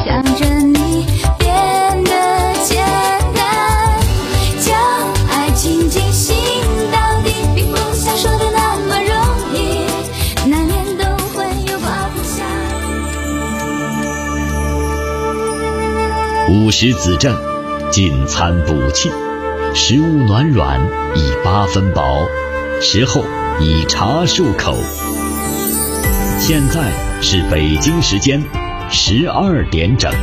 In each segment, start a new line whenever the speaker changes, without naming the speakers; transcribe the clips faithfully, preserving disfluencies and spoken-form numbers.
想着你变得简单，将爱情进行到底，并不像说的那么容易，难免都会有挂不下。
午时子正，进餐补气，食物暖软，以八分饱，食后以茶漱口。现在是北京时间十二点整。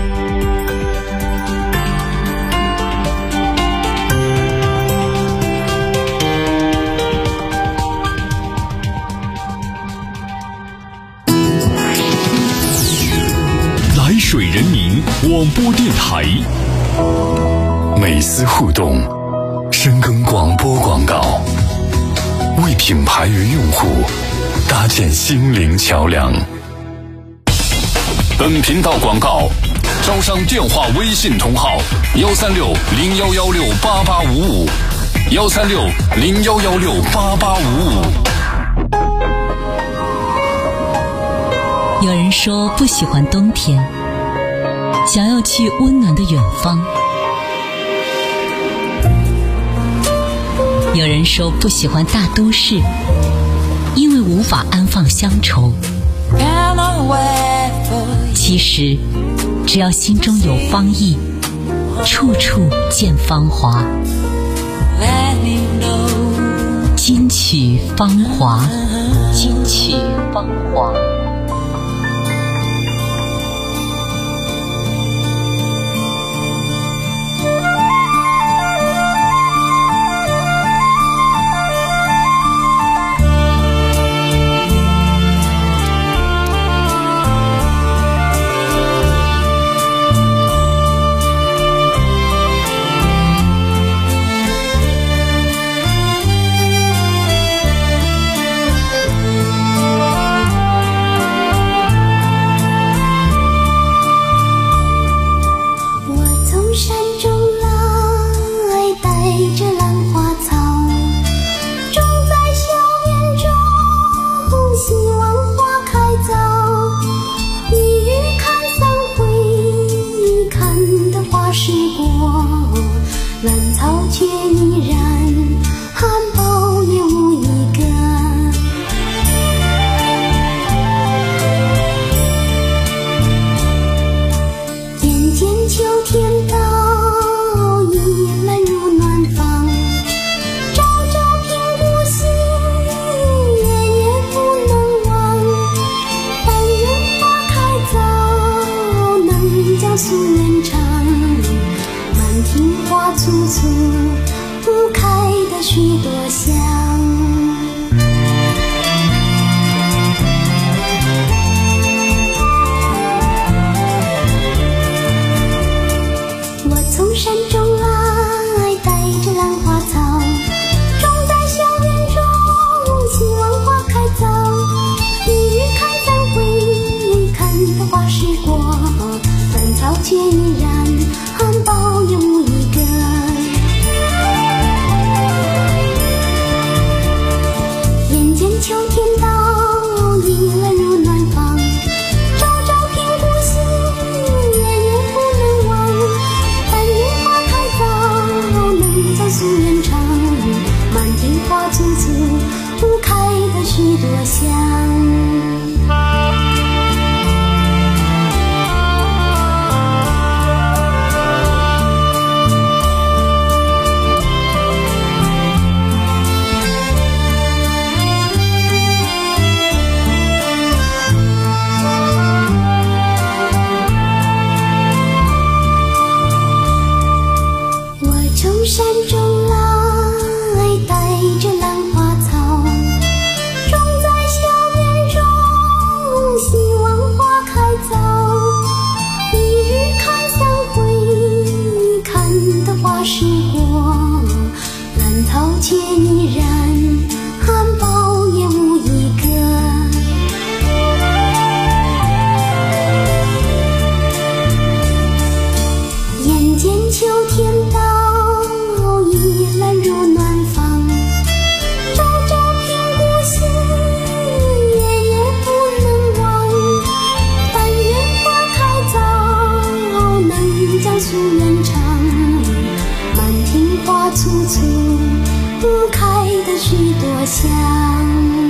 来水人民广播电台，
美思互动，深耕广播广告，为品牌与用户搭建心灵桥梁。本频道广告招商电话微信同号：幺三六零幺幺六八八五五，幺三六零幺幺六八八五五。
有人说不喜欢冬天，想要去温暖的远方。有人说不喜欢大都市，因为无法安放乡愁。其实只要心中有芳意，处处见芳华。金曲芳华，金曲芳华。
簇簇开的许多香。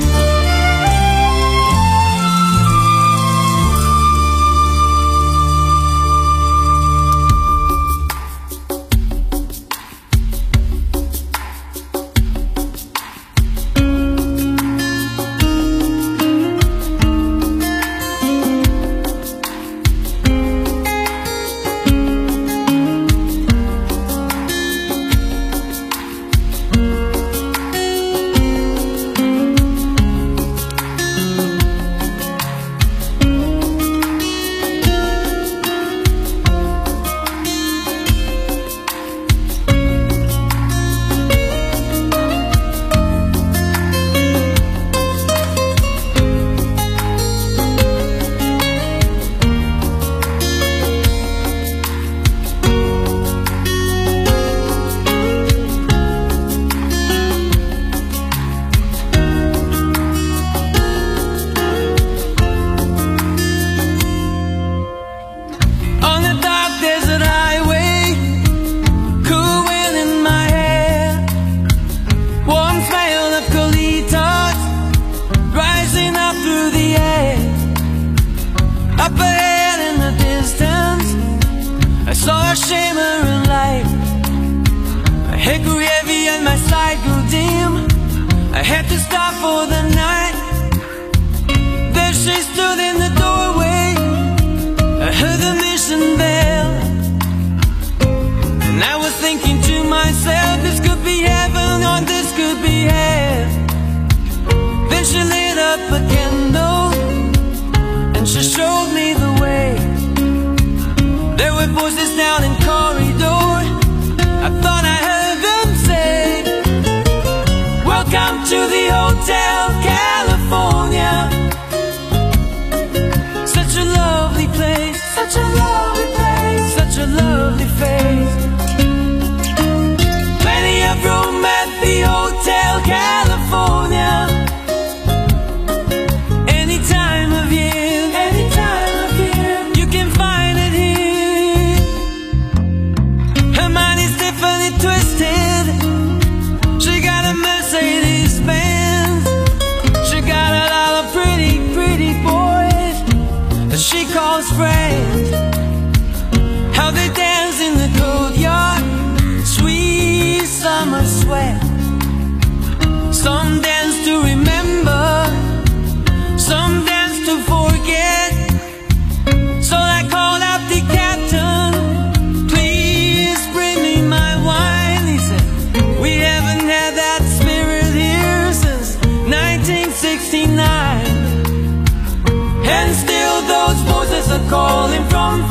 Calling from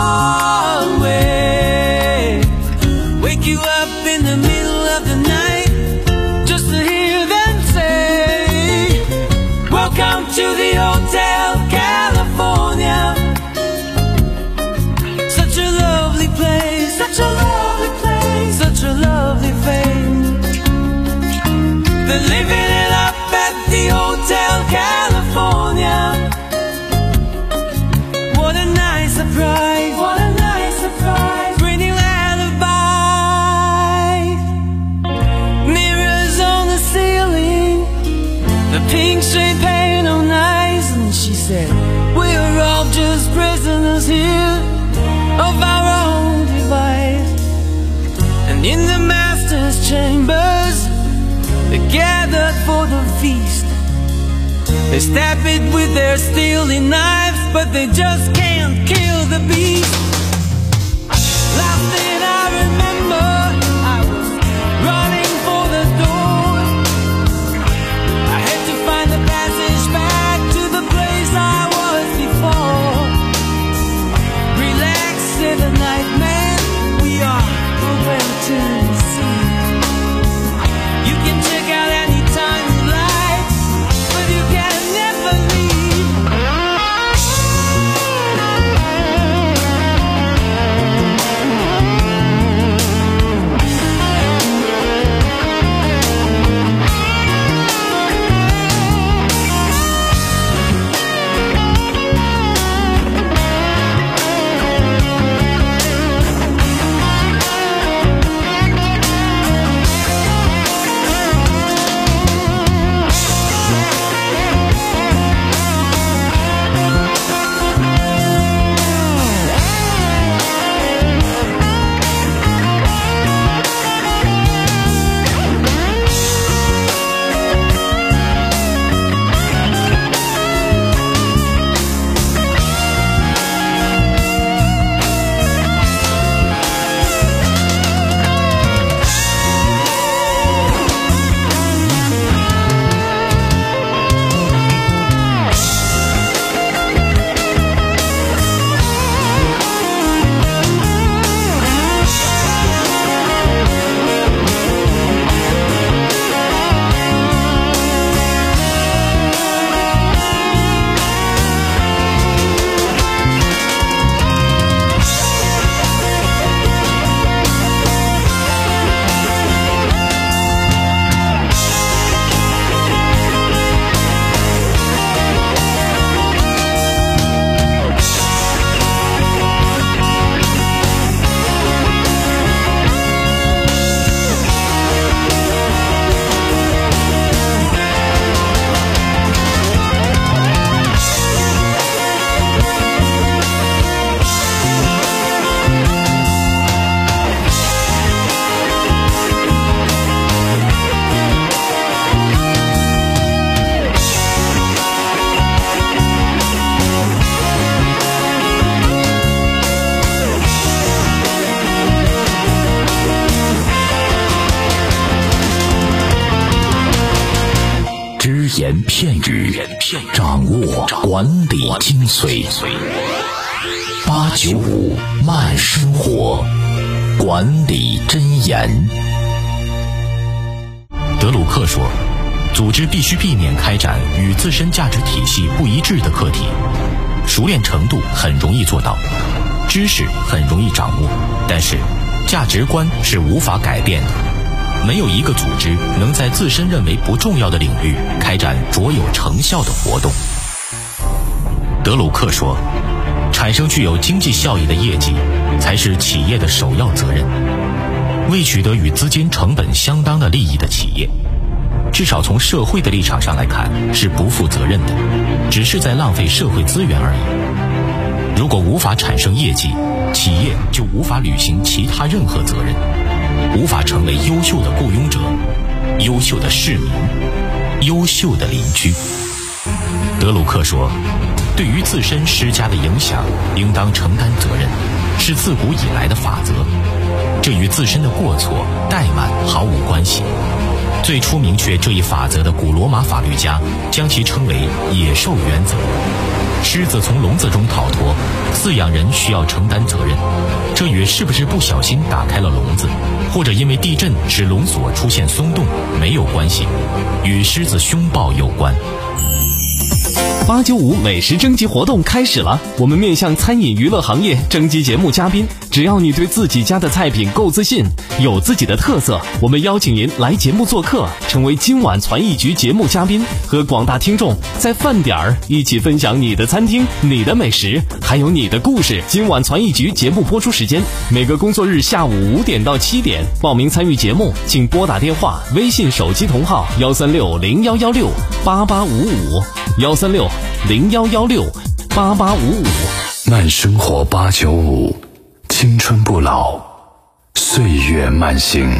far away, wake you up in the middle of the night just to hear them say, welcome to the Hotel California. Such a lovely place, such a lovely place, such a lovely face. They're living it up at the Hotel California. Surprise, what a nice surprise, bringing lullabies. Mirrors on the ceiling, the pink shade paint on nice. And she said, we're all just prisoners here of our own device. And in the master's chambers, they gathered for the feast. They stab it with their steely knives, but they just can't kill the beast. Last thing I remember, I was running for the door. I had to find the passage back to the place I was before. Relax, said the night man, we are going to see. You can check out anytime you like, but you can never leave.
言片语，掌握管理精髓。八九五慢生活，管理箴言。德鲁克说，组织必须避免开展与自身价值体系不一致的课题，熟练程度很容易做到，知识很容易掌握，但是价值观是无法改变的。没有一个组织能在自身认为不重要的领域开展卓有成效的活动。德鲁克说，产生具有经济效益的业绩才是企业的首要责任。未取得与资金成本相当的利益的企业，至少从社会的立场上来看是不负责任的，只是在浪费社会资源而已。如果无法产生业绩，企业就无法履行其他任何责任，无法成为优秀的雇佣者、优秀的市民、优秀的邻居。德鲁克说，对于自身施加的影响应当承担责任，是自古以来的法则，这与自身的过错、怠慢毫无关系。最初明确这一法则的古罗马法律家将其称为野兽原则。狮子从笼子中逃脱，饲养人需要承担责任，这与是不是不小心打开了笼子，或者因为地震使笼锁出现松动没有关系，与狮子凶暴有关。
八九五美食征集活动开始了，我们面向餐饮娱乐行业征集节目嘉宾，只要你对自己家的菜品够自信，有自己的特色，我们邀请您来节目做客，成为今晚传艺局节目嘉宾，和广大听众在饭点儿一起分享你的餐厅、你的美食，还有你的故事。今晚传艺局节目播出时间每个工作日下午五点到七点，报名参与节目请拨打电话、微信手机同号幺三六零幺幺六八八五五幺三六零幺幺六八八五五。
慢生活八九五，青春不老，岁月慢行。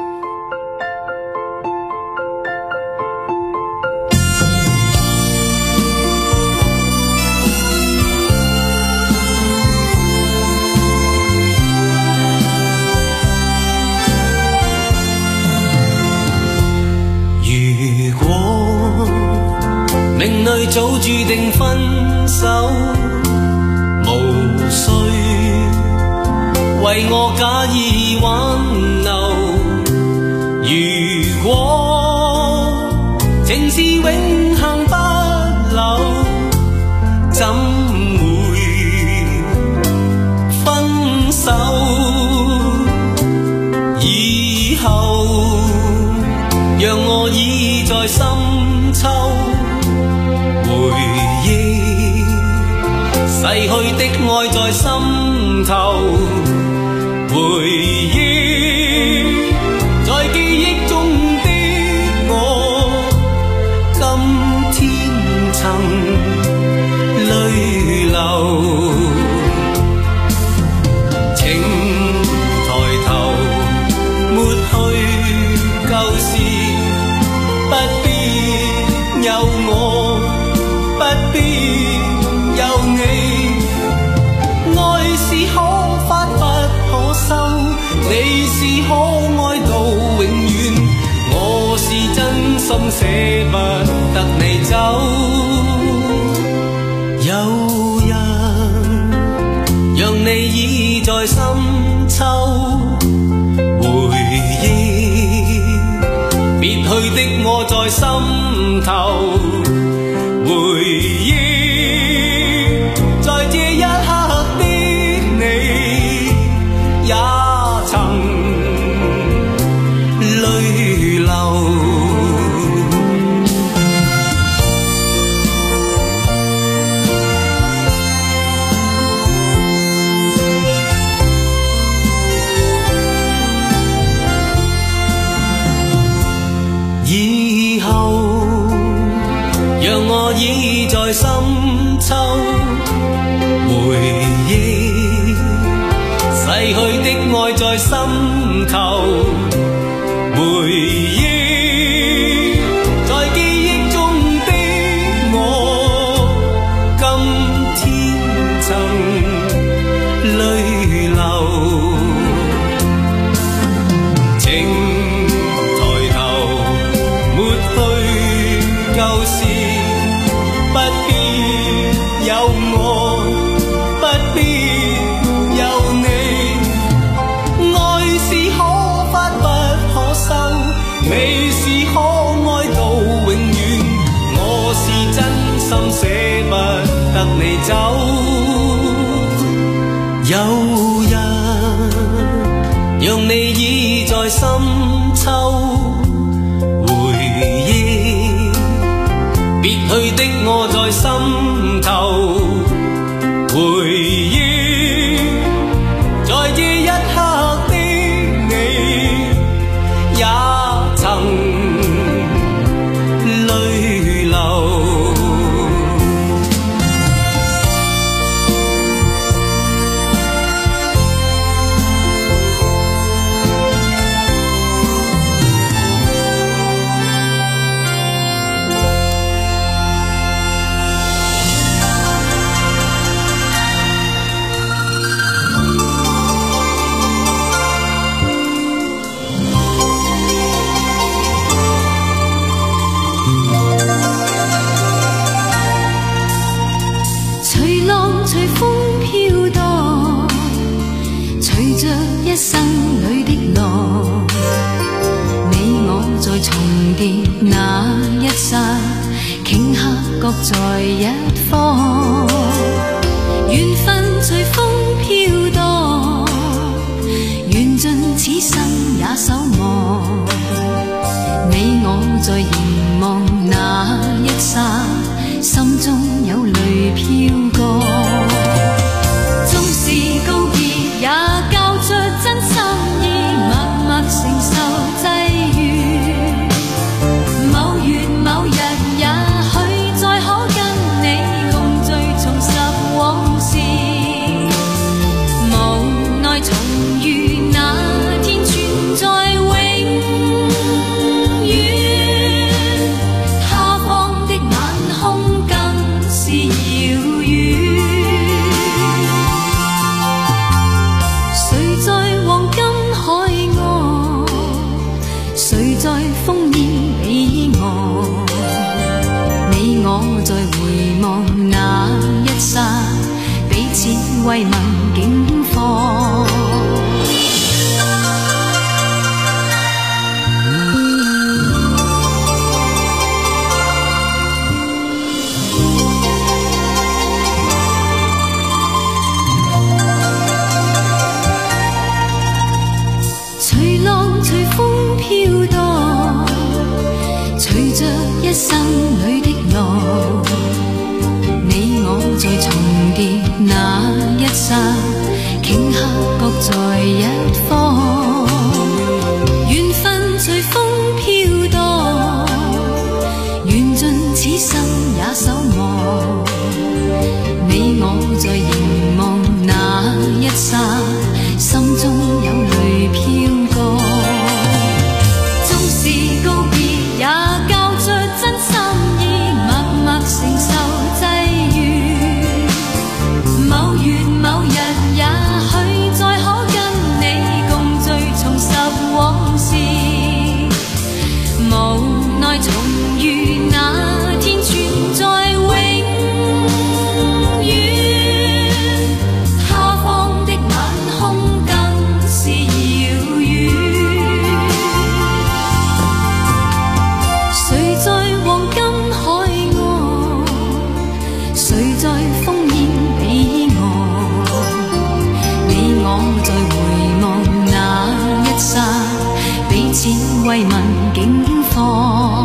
命里早注定分手，無需為我假意挽留。如果情是永恆不朽，怎會分手？以後讓我倚在深秋，回憶逝去的愛在心頭，回憶在記憶中的我，今天曾淚流。請抬頭抹去舊事，不必有我，不必有你。愛是可發不可收，你是可愛到永遠，我是真心捨不得你走。有人讓你倚在深秋，回憶別去的我在心頭，回憶在這一刻的你，也曾淚流。以後讓我倚在深秋，回憶逝去的愛在心頭，回憶在記憶中的我，今天曾淚流。請抬頭抹去舊事， 走，有人让你倚在深秋，回忆别去的我在心头，回忆在这一刻的你也曾泪流。
一生里的路，你我在重叠那一刹，顷刻各在一方。缘分随风飘荡，缘尽此生也守望。你我在凝望那一刹，心中有泪飘过。纵是告别也交出真心意，默默承受际遇。某月某日，也許再可跟你共聚，重拾往事。無奈重遇那天，存在永遠。他方的晚空更是遙遠。在烽煙彼岸，你我在回望那一剎，彼此慰問境況。隨浪隨風飄蕩，隨着一生裏的路，你我在重疊那一剎，頃刻各在一方。緣分隨風飄蕩，緣盡此生也守望。你我在凝望那一剎，心中有淚飄過。縱是告別也交出真心意，默默承受際遇。某月某日，也許再可跟你共聚，重拾往事。無奈重遇那天，存在永遠。他方的晚空更是遙遠。誰在黃金海岸，誰在烽煙彼岸，你我在回望那一剎，彼此慰問境況。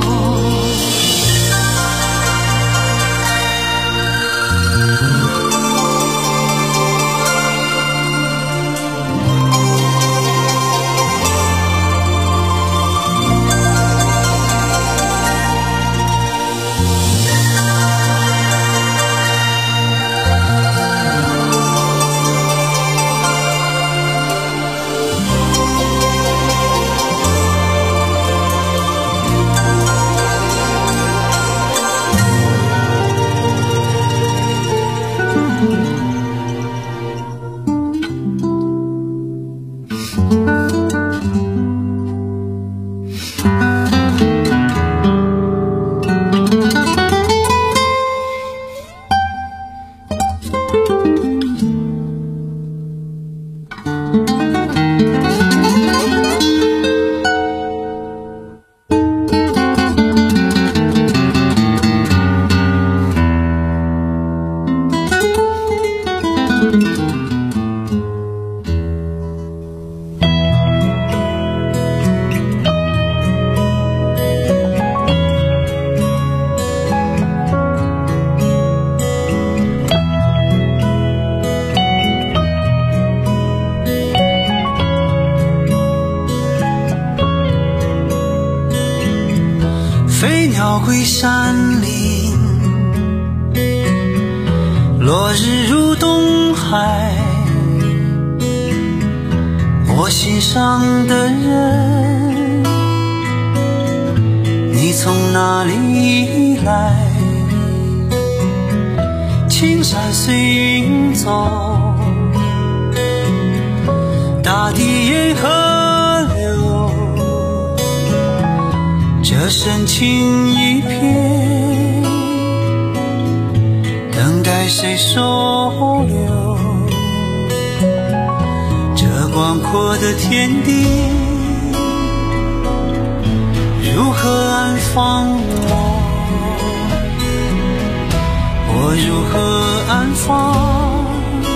鸟归山林，落日入东海，我心上的人，你从哪里来？青山随云走，大地沿河流，这深情一片，等待谁收留？这广阔的天地，如何安放我？我如何安放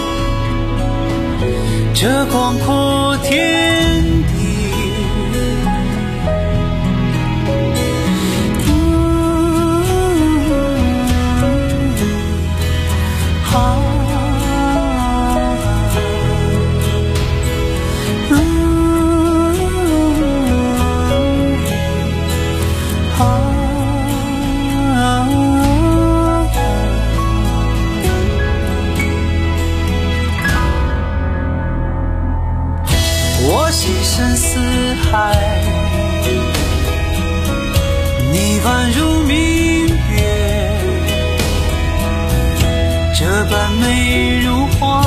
这广阔天地？我心深似海，你宛如明月，这般美如画，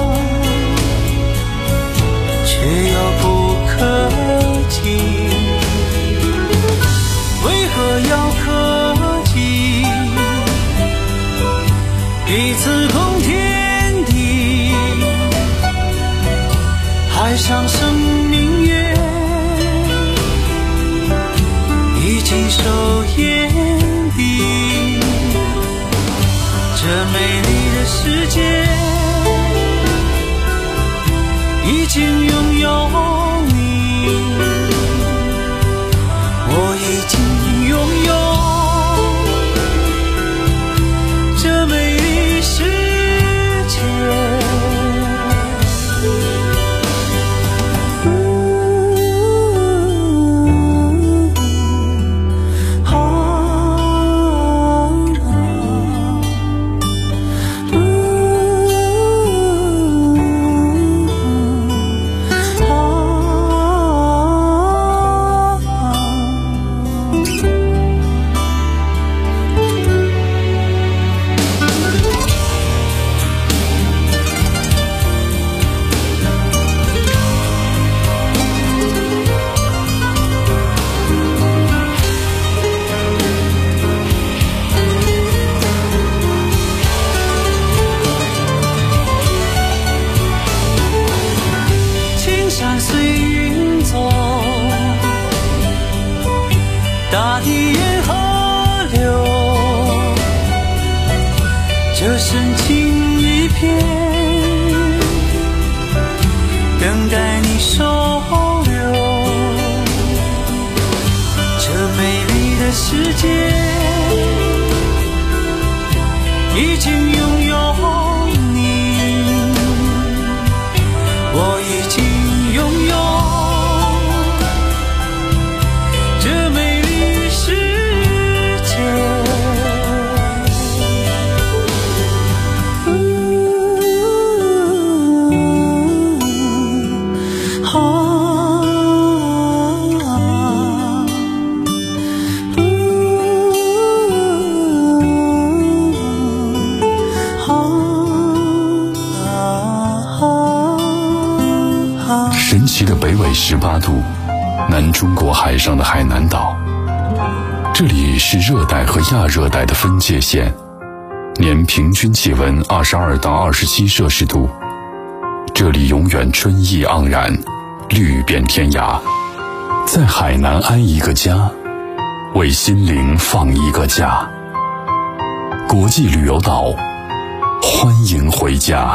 却遥不可及。为何要可及？彼此共天地，海上生明月，已经手眼底。这美丽的世界，已经拥有你，我已经拥有这美丽世界。山随云走，大地沿河流，这深情一片，等待你收留。这美丽的世界，已经拥有你，我已经拥有这美丽世界。
神奇的北纬十八度，南中国海上的海南岛，这里是热带和亚热带的分界线，年平均气温二十二到二十七摄氏度。这里永远春意盎然，绿遍天涯。在海南安一个家，为心灵放一个假。国际旅游岛，欢迎回家。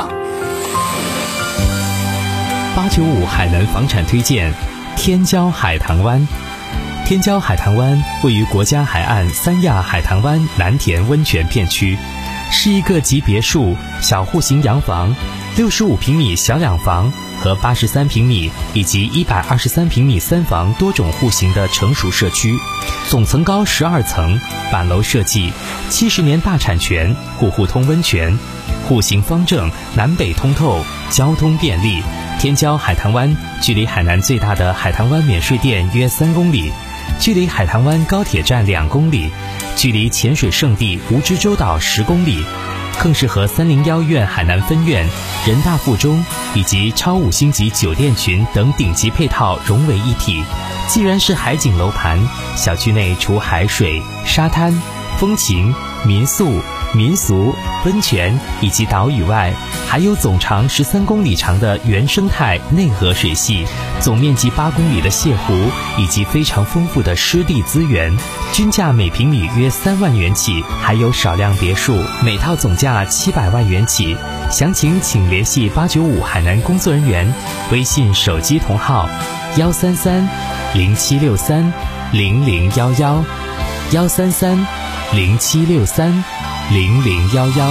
八九五海南房产推荐天骄海棠湾。天骄海棠湾位于国家海岸三亚海棠湾蓝田温泉片区， 是一个集别墅、小户型洋房、六十五平米小两房和八十三平米以及一百二十三平米三房多种户型的成熟社区，总层高十二层，板楼设计，七十年大产权，户户通温泉，户型方正，南北通透，交通便利，天郊海棠湾，距离海南最大的海棠湾免税店约三公里，距离海棠湾高铁站两公里，距离潜水圣地蜈支洲岛十公里，更是和三零幺院海南分院、人大附中以及超五星级酒店群等顶级配套融为一体。既然是海景楼盘，小区内除海水、沙滩、风情、民宿、民俗、温泉以及岛屿外，还有总长十三公里长的原生态内河水系，总面积八公里的泻湖，以及非常丰富的湿地资源，均价每平米约三万元起，还有少量别墅，每套总价七百万元起。详情请联系八九五海南工作人员，微信手机同号幺三三零七六三零零幺幺幺三三零七六三零零幺幺。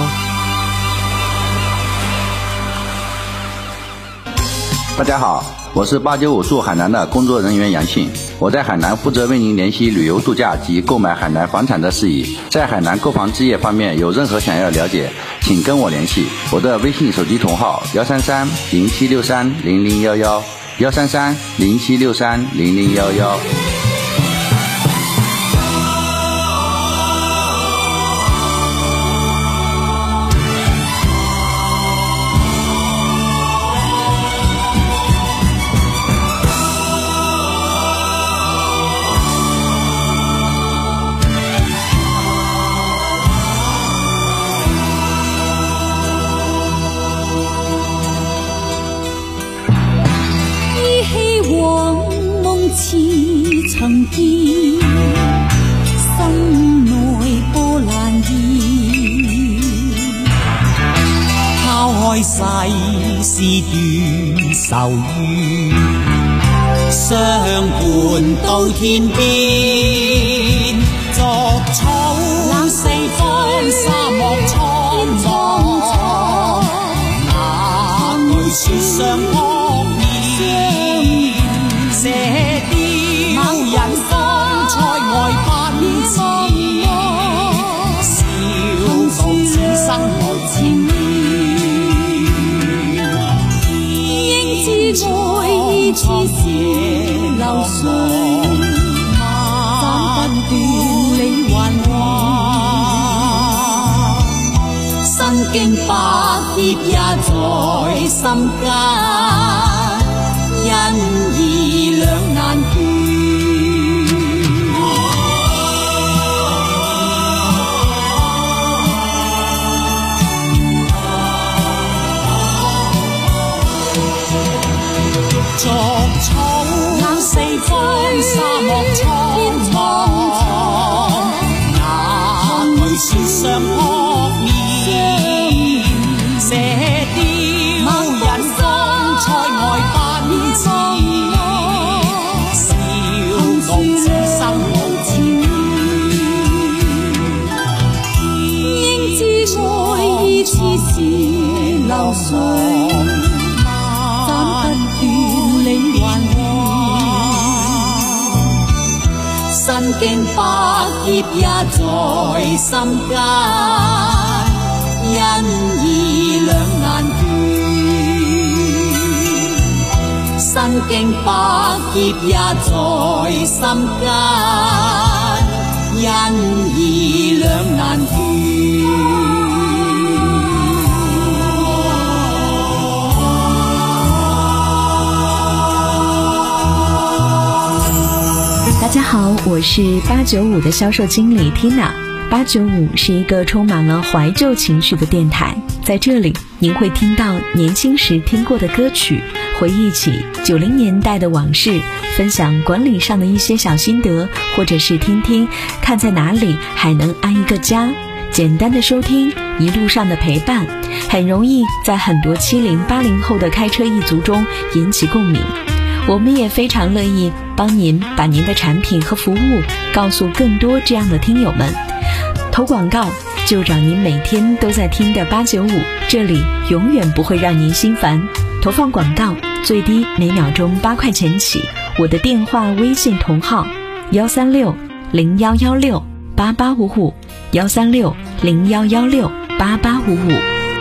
大家好，我是八九五驻海南的工作人员杨信，我在海南负责为您联系旅游度假及购买海南房产的事宜。在海南购房置业方面有任何想要了解，请跟我联系，我的微信手机同号幺三三零七六三零零幺幺幺三三零七六三零零幺幺。
似曾見，心內波瀾現。拋開世事斷愁怨，相伴到天邊。逐草四方，沙漠蒼茫，哪懼雪上撲面？射雕人方塞外奔馳，笑傲此生無前緣。應知愛意似是流水，斬不斷理還亂。身經百劫也在心間。因義兩難斷，逐草四方，沙漠蒼茫，哪懼雪上撲面？射雕人方塞外奔馳，笑傲此生無前緣。應知愛意似是流水，斬不斷理還亂。身經百劫也在心間，因義兩難斷。身經百劫也在心間，因義兩難斷。
大家好，我是八九五的销售经理 Tina。八九五是一个充满了怀旧情绪的电台，在这里您会听到年轻时听过的歌曲，回忆起九零年代的往事，分享管理上的一些小心得，或者是听听看在哪里还能安一个家。简单的收听，一路上的陪伴，很容易在很多七零八零后的开车一族中引起共鸣。我们也非常乐意帮您把您的产品和服务告诉更多这样的听友们。投广告就找您每天都在听的八九五，这里永远不会让您心烦。投放广告最低每秒钟八块钱起，我的电话微信同号幺三六零幺幺六八八五五，幺三六零幺幺六八八五五。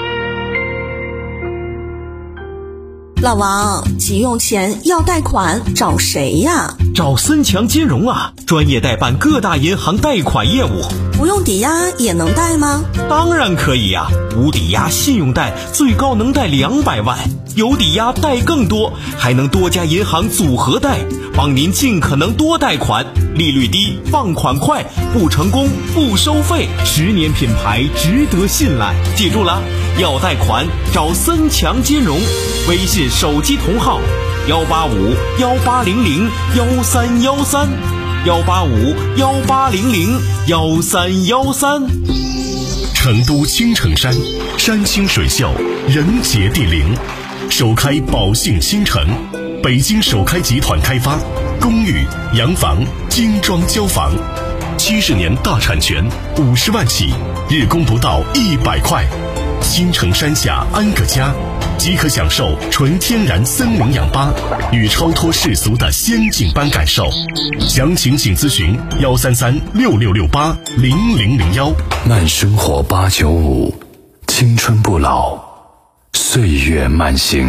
老王，急用钱要贷款找谁呀？
找森强金融啊，专业代办各大银行贷款业务。
不用抵押也能贷吗？
当然可以呀，无抵押信用贷最高能贷两百万，有抵押贷更多，还能多家银行组合贷，帮您尽可能多贷款，利率低，放款快，不成功不收费，
十年品牌，值得信赖。
记住了，要贷款找森强金融，微信手机同号幺八五幺八零零幺三幺三，幺八五幺八零零幺三幺三。
成都青城山，山清水秀，人杰地灵，首开宝兴新城，北京首开集团开发，公寓、洋房、精装交房，七十年大产权，五十万起，日供不到一百块。青城山下安个家，即可享受纯天然森林氧吧与超脱世俗的仙境般感受。详情请咨询幺三三六六六八零零零幺。
慢生活八九五，青春不老，岁月慢行。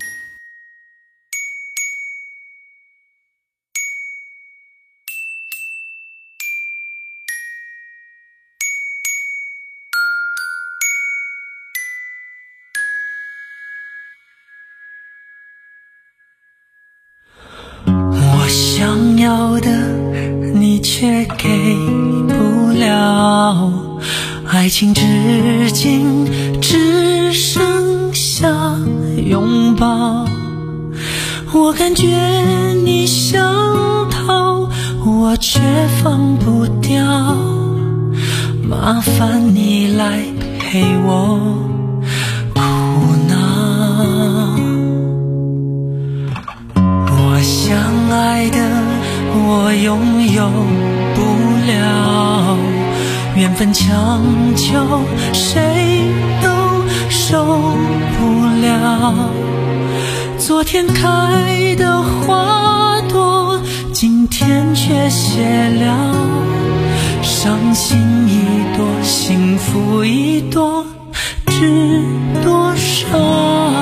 想要的你却给不了，爱情至今只剩下拥抱。我感觉你想逃，我却放不掉，麻烦你来陪我哭闹。我想爱的我拥有不了，缘分强求谁都受不了。昨天开的花朵，今天却谢了，伤心一朵，幸福一朵，知多少？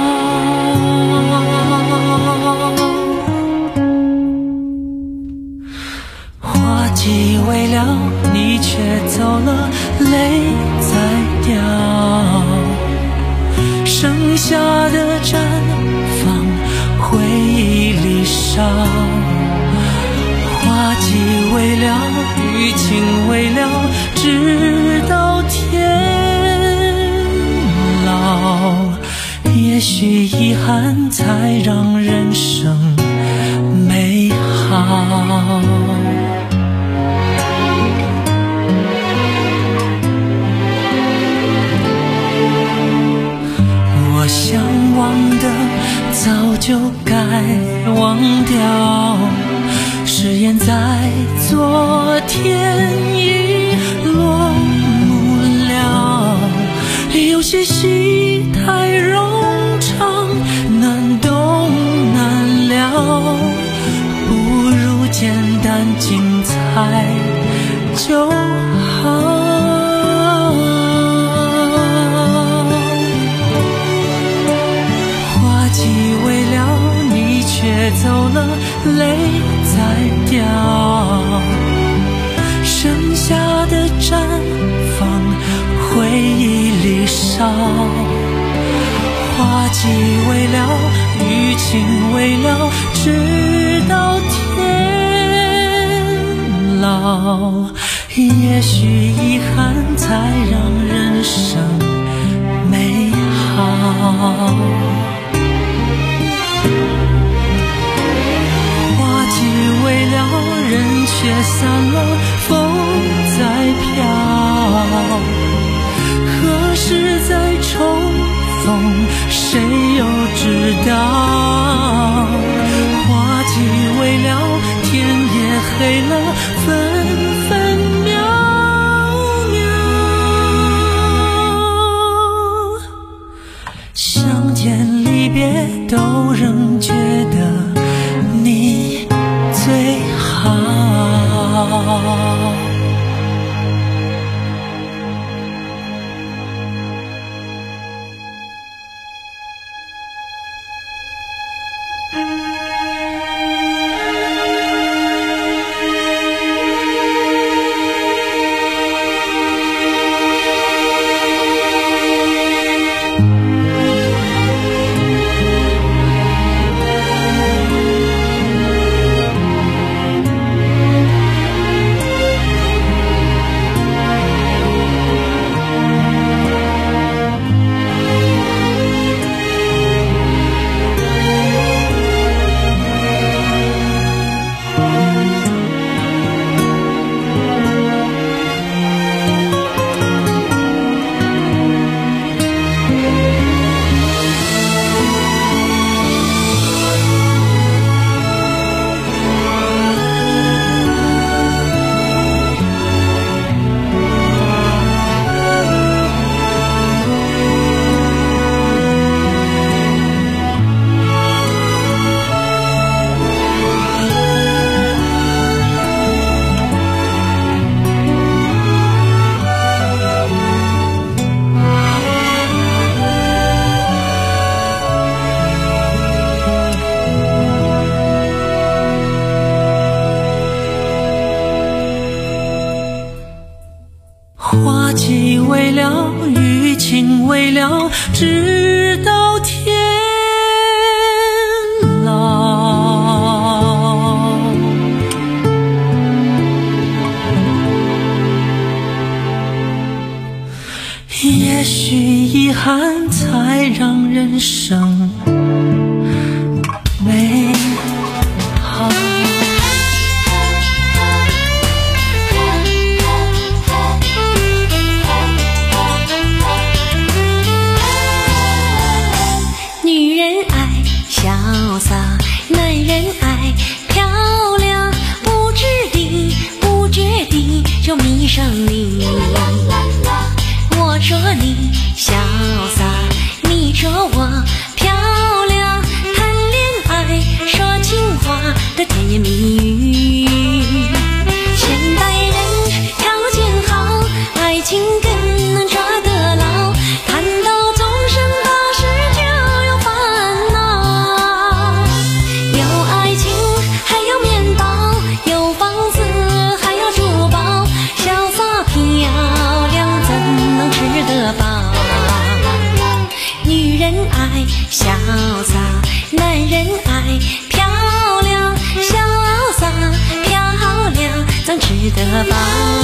以为了你却走了，泪在掉，剩下的绽放回忆里烧。花季未了，雨晴未了，直到天老。也许遗憾才让人生美好。想忘的早就该忘掉，誓言在昨天已落幕了。有些戏太冗长，难懂难了，不如简单精彩就好。却走了，泪在掉，剩下的绽放回忆里烧。花季未了，雨晴未了，直到天老。也许遗憾才让人生美好。为了人却散了，风在飘，何时再重逢，谁又知道？花季未了，天也黑了，分分秒秒。 后仍觉得你最好。花季未了，雨晴未了，直到天老。也许遗憾才让人生美好。
男人爱漂亮，不知地不觉地就迷上你。我说你潇洒，你说我漂亮，谈恋爱说情话的甜言蜜语。现代人条件好，爱情更能抓得牢，谈到终身大事就有烦恼。有爱情还有面包，有房子还有珠宝，潇洒漂亮怎能吃得饱？女人爱潇洒，男人爱漂亮，潇洒漂亮怎吃得饱？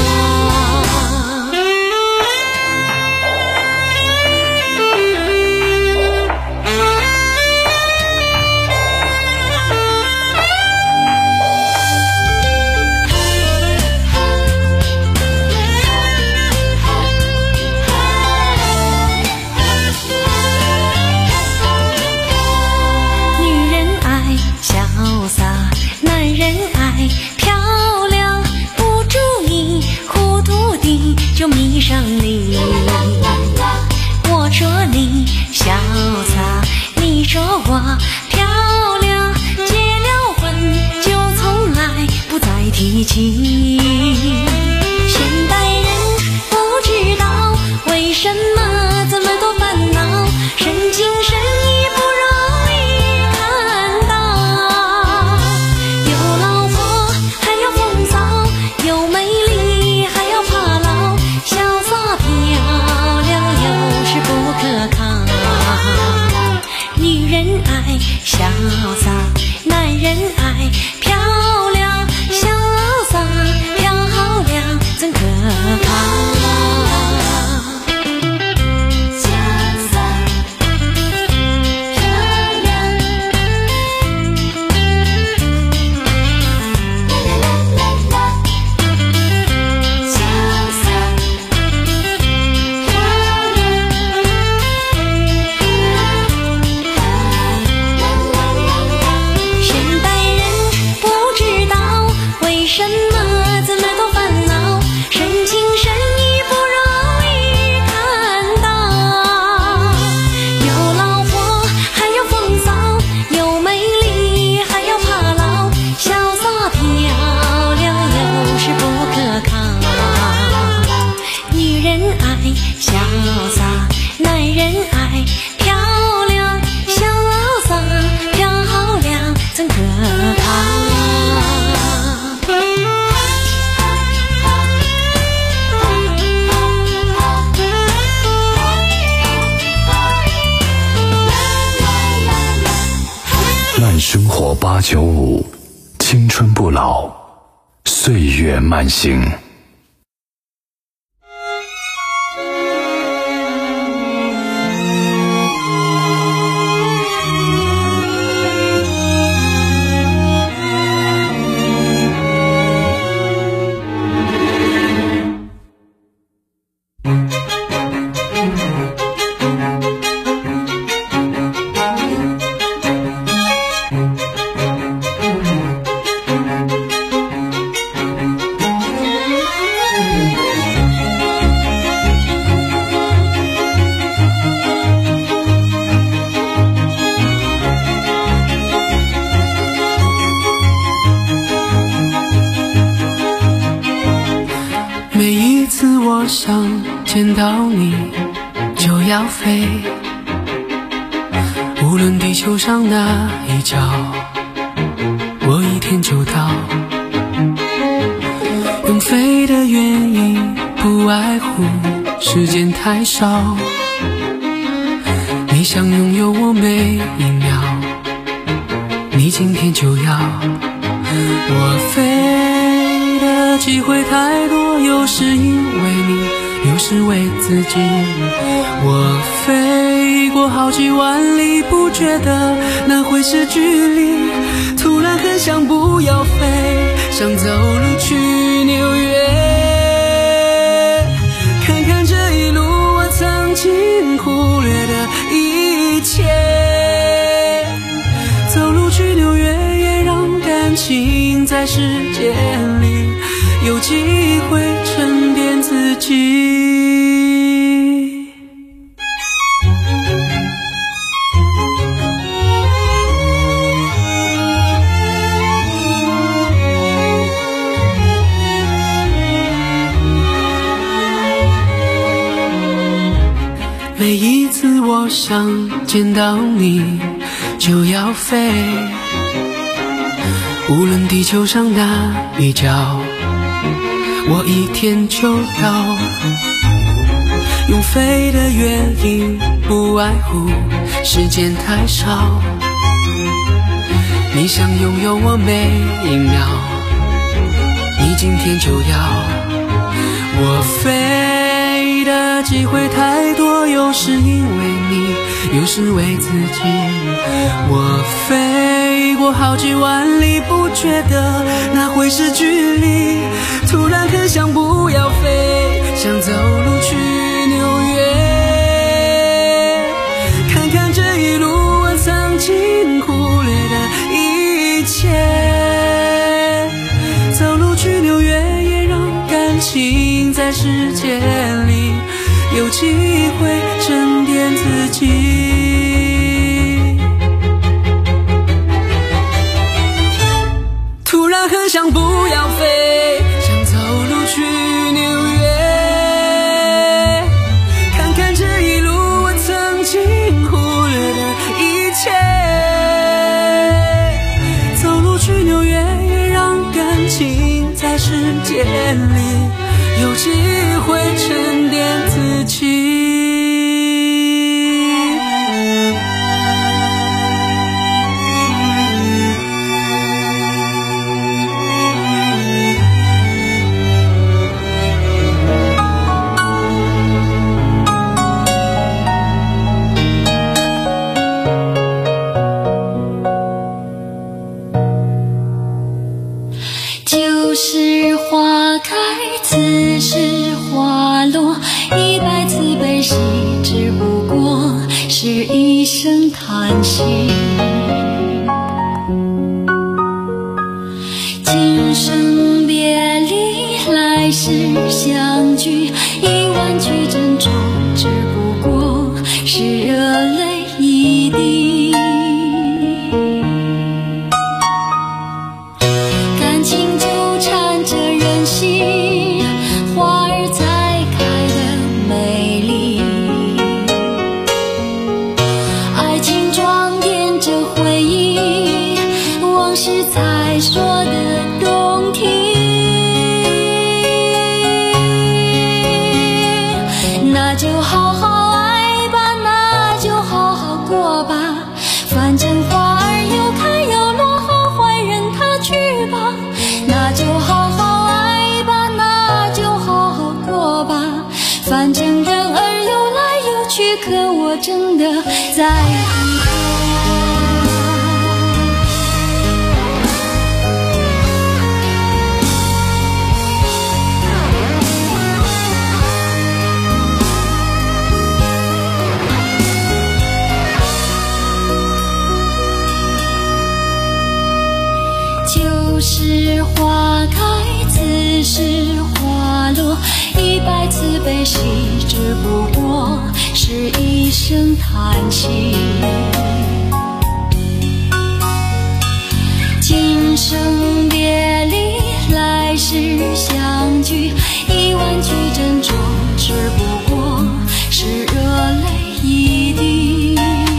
就迷上你。我说你潇洒，你说我漂亮，结了婚就从来不再提起。现代人不知道为什么这么多烦恼，神经生意不容易看到。有老婆还有风骚，有美丽还要怕老，潇洒漂亮有时不可靠。女人爱潇洒，男人爱漂亮，潇洒漂
看生活八九五，青春不老，岁月慢行。
每一次我想见到你就要飞，无论地球上哪一角，我一天就到。用飞的原因不外乎时间太少，你想拥有我每一秒，你今天就要。我飞的机会太多，有时因为你，有时为自己。我飞过好几万里，不觉得那会是距离，突然很想不要飞，想走路去纽约，看看这一路我曾经忽略的一切。走路去纽约，也让感情在时间里有机会沉淀自己。每一次我想见到你就要飞，无论地球上哪一角，我一天就到。用飞的原因不外乎时间太少，你想拥有我每一秒，你今天就要。我飞的机会太多，有时因为你，有时为自己。我飞过好几万里，不觉得那会是距离，突然很想不要飞，想走路去纽约，看看这一路我曾经忽略的一切。走路去纽约，也让感情在时间里有机会沉淀自己。突然很想不要飞，想走路去纽约，看看这一路我曾经忽略的一切。走路去纽约，也让感情在时间里有机会沉淀自己。
旧时花开，此时花落，一百次悲喜，只不过是一声叹息。今生别离，来世相聚，一万句珍重，只不过是热泪一滴。感情纠缠着人心，花儿才开得美丽。爱情装点着回忆，往事才说得动听。 真的在乎他。旧时花开，此时花落，一百次悲喜，只不过是一声叹息。今生别离，来世相聚，一万句珍重，只不过是热泪一滴。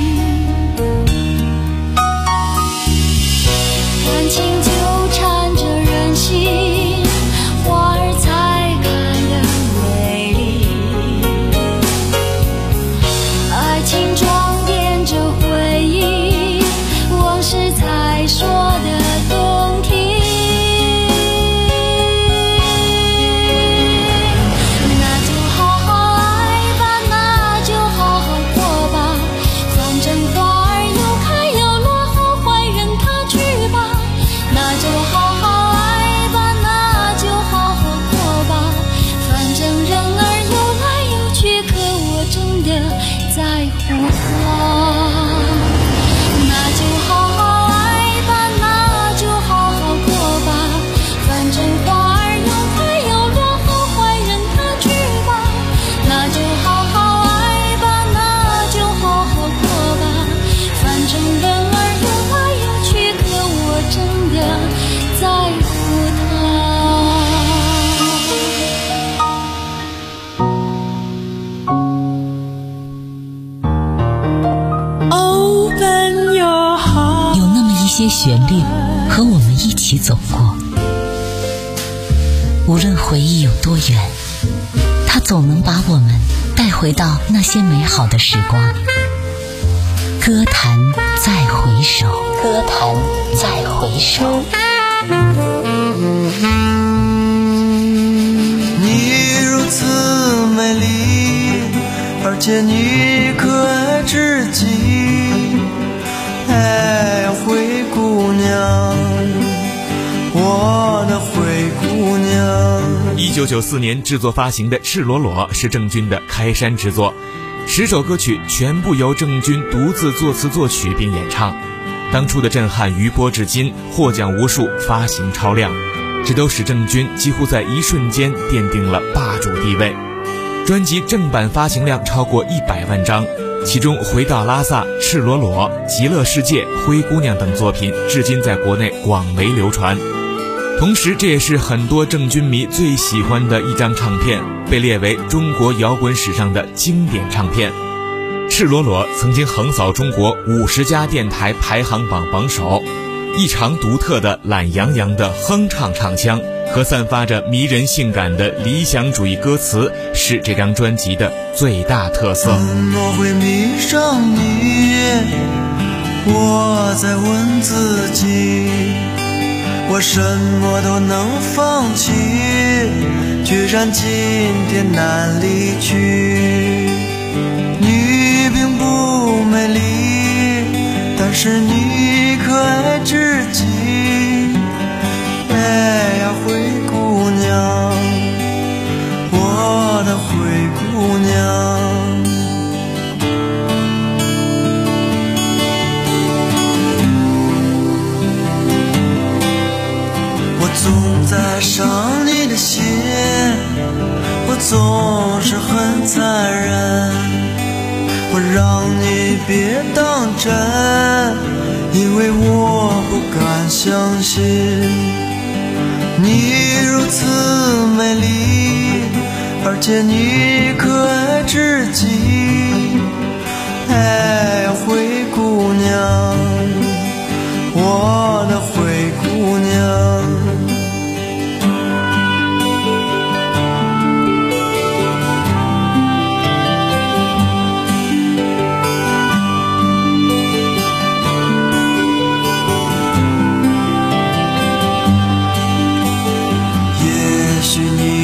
感情纠缠着人心，花儿才开得美丽。爱情装点着回忆，往事才说得动听。那就好好爱吧，那就好好过吧，反正花儿有开有落，好坏任它去吧。那就好好爱吧，那就好好过吧，反正人儿有来有去，可我真的在乎他。那就好好爱吧，那就好好过吧，反正花儿有开有落，好坏任它去吧。那就好好爱吧，那就好好过吧，反正人儿有来有去，可我真的在乎他。
有那么一些旋律和我们一起走过，无论回忆有多远，它总能把我们带回到那些美好的时光。歌坛再回首，歌坛再回首。
你如此美丽，而且你可爱至极。哎，灰姑娘，我的灰姑娘。
一九九四年制作发行的《赤裸裸》是郑钧的开山之作，十首歌曲全部由郑钧独自作词作曲并演唱。当初的震撼余波至今，获奖无数，发行超量，这都使郑钧几乎在一瞬间奠定了霸主地位。专辑正版发行量超过一百万张，其中《回到拉萨》、《赤裸裸》、《极乐世界》、《灰姑娘》等作品至今在国内广为流传。同时这也是很多郑钧迷最喜欢的一张唱片，被列为中国摇滚史上的经典唱片。赤裸裸曾经横扫中国五十家电台排行榜榜首，异常独特的懒洋洋的哼唱唱腔和散发着迷人性感的理想主义歌词是这张专辑的最大特色。
怎么会迷上你？我在问自己，我什么都能放弃，居然今天难离去。你并不美丽，但是你可爱至极。哎呀，灰姑娘，我的灰姑娘。我总在伤你的心，我总是很残忍，我让你别当真，因为我不敢相信你如此美丽，而且你可爱至极。哎，灰姑娘，我的灰姑娘。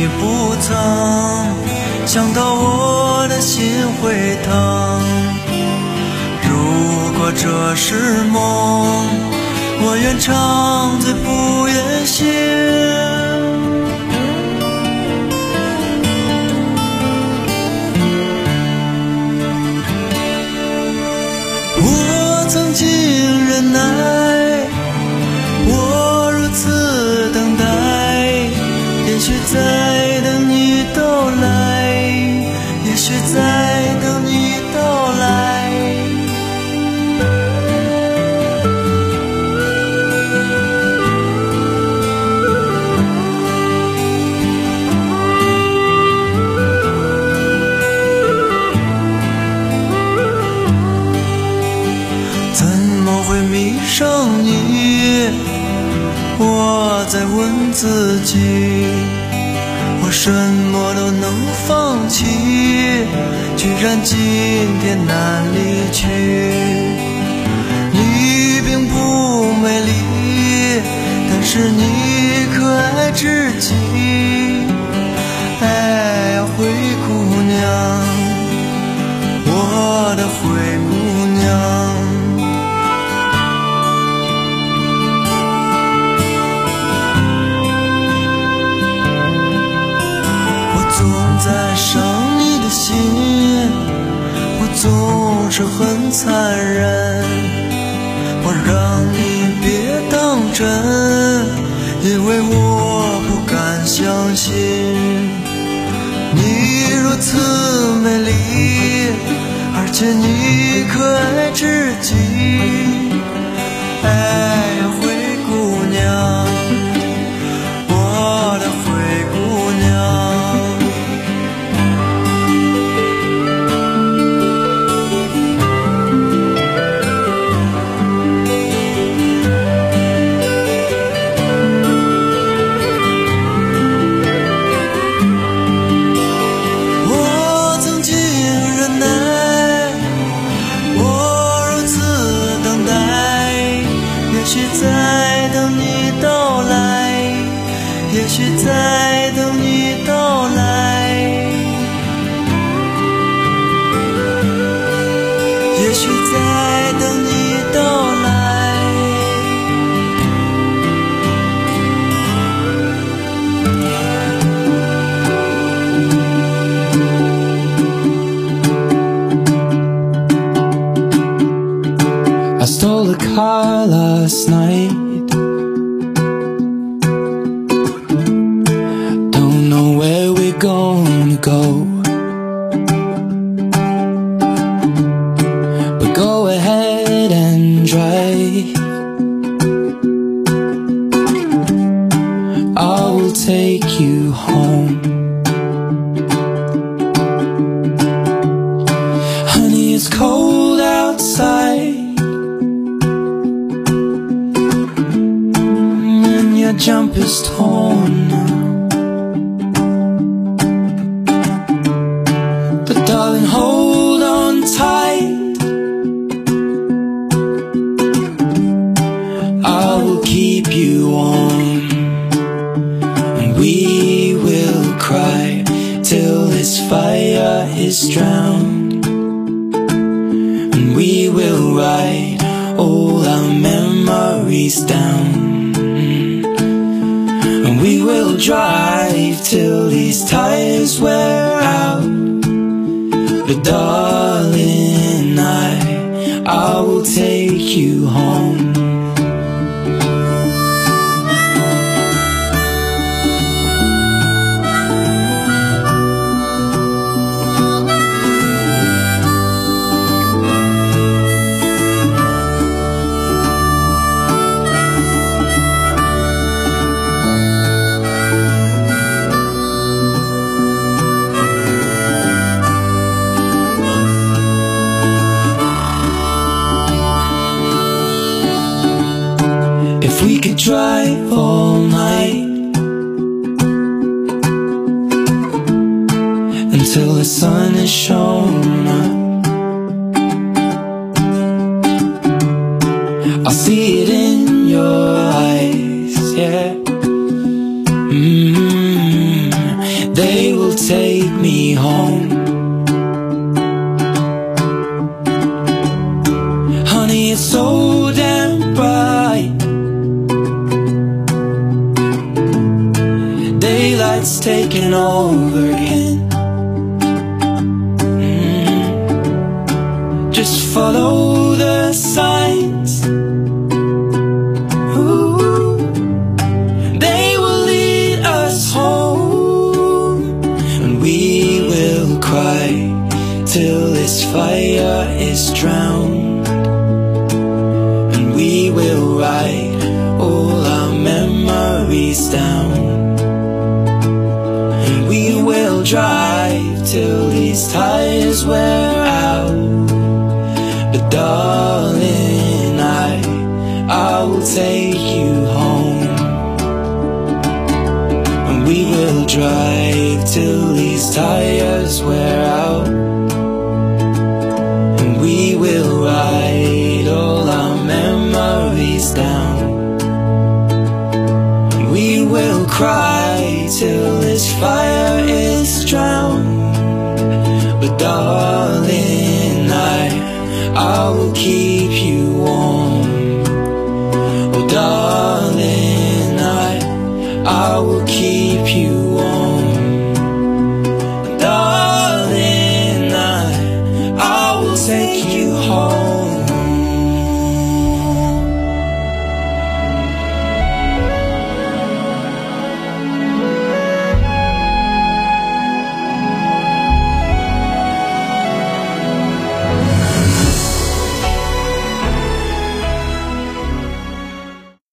曾想到我的心会疼，
这是梦，我愿长醉不愿醒。我曾经忍耐，我如此等待，也许在等你到来，也许在等你到来。怎么会迷上你？我在问自己，我什么都能放弃，居然今天难离去。你并不美丽，但是你可爱至极。哎呀，灰姑娘，我的灰姑娘。总在伤你的心，我总是很残忍，我让你别当真，因为我不敢相信你如此美丽，而且你可爱至极。哎呀，灰姑娘，我的灰姑娘。也许在等你到来，也许在等你到来。
I stole a car last night, gonna go, but go ahead and drive. I will take you home. Honey, it's cold outside, and your jumper's torn now. Darling, hold on tight, I will keep you warm, and we will cry till this fire is drowned, and we will write all our memories down, and we will drive till these tires wear out. But darling, I, I will take you home. If we could drive all night until the sun is shown up, I'll see it in your eyes, yeah. Mm-hmm. They will take me home. Honey, it's starts taking over again. Mm-hmm. Just follow the signs. Ooh. They will lead us home, and we will cry till this fire is drowned, and we will write all our memories down, and we will drive till these tires wear out. But darling, I, I will take you home, and we will drive till these tires wear out, and we will write all our memories down. We will cry till this fire is drowned. But darling, I, I will keep you warm.